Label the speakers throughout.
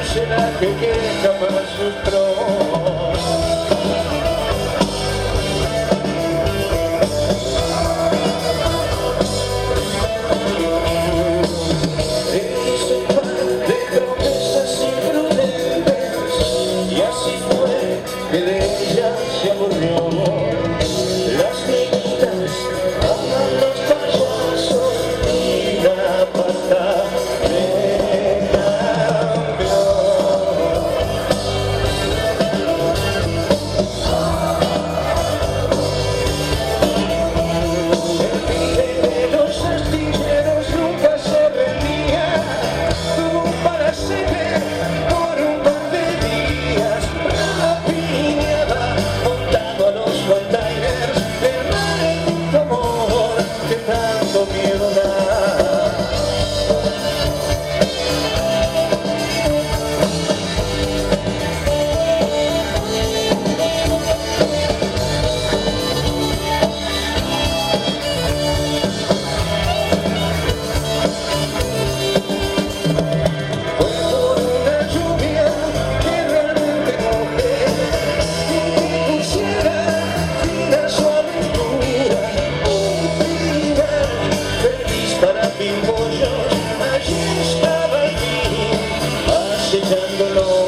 Speaker 1: será que quiere escapar sus tros. Hizo un par de promesas imprudentes y así fue que de ella se aburrió. Las niñitas aman los payasos y la pata le cambió. El pibe de los astilleros nunca se rendía, tuvo un paracete por un par de días, rapiñaba montando a los containers, el maldito amor que tanto miedo da. Fue por una lluvia que realmente mojé y que pusiera fin a su aventura. Un final feliz para Pimpollos, allí estaba allí, acechándolo.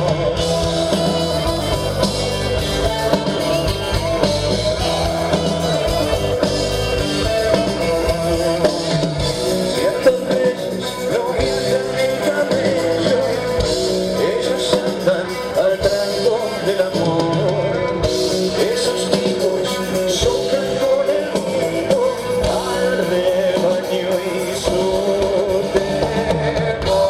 Speaker 1: Ciertas veces no viajan en camello, ellos andan al tranco del amor. Esos tipos soplan con el mundo al rebaño y su temor.